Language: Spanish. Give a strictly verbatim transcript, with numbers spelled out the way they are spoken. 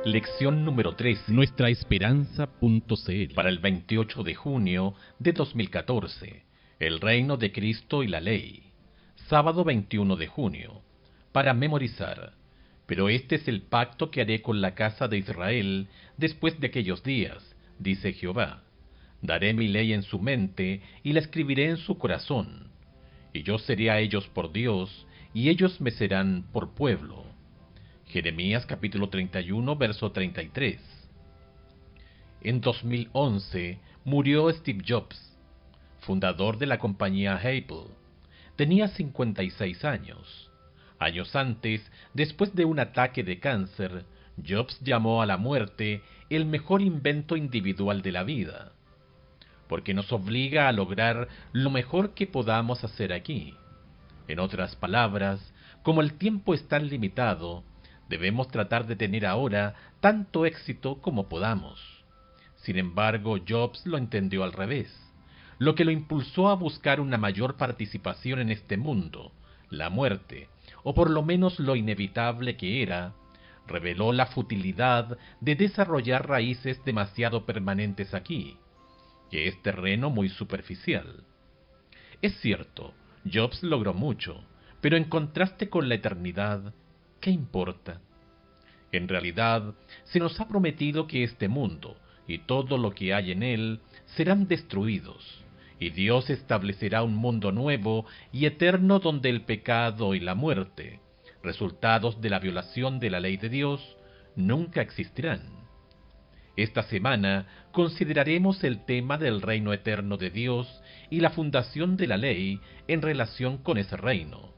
Lección número trece. nuestra esperanza punto c l. Para el veintiocho de junio de dos mil catorce. El reino de Cristo y la ley. Sábado veintiuno de junio. Para memorizar. Pero este es el pacto que haré con la casa de Israel después de aquellos días, dice Jehová. Daré mi ley en su mente y la escribiré en su corazón. Y yo seré a ellos por Dios, y ellos me serán por pueblo. Jeremías capítulo treinta y uno, verso treinta y tres. En dos mil once murió Steve Jobs, fundador de la compañía Apple. Tenía cincuenta y seis años. Años antes, después de un ataque de cáncer, Jobs llamó a la muerte el mejor invento individual de la vida, porque nos obliga a lograr lo mejor que podamos hacer aquí. En otras palabras, como el tiempo es tan limitado, debemos tratar de tener ahora tanto éxito como podamos. Sin embargo, Jobs lo entendió al revés, lo que lo impulsó a buscar una mayor participación en este mundo, la muerte, o por lo menos lo inevitable que era, reveló la futilidad de desarrollar raíces demasiado permanentes aquí, que es terreno muy superficial. Es cierto, Jobs logró mucho, pero en contraste con la eternidad, ¿qué importa? En realidad, se nos ha prometido que este mundo y todo lo que hay en él serán destruidos, y Dios establecerá un mundo nuevo y eterno donde el pecado y la muerte, resultados de la violación de la ley de Dios, nunca existirán. Esta semana consideraremos el tema del reino eterno de Dios y la fundación de la ley en relación con ese reino.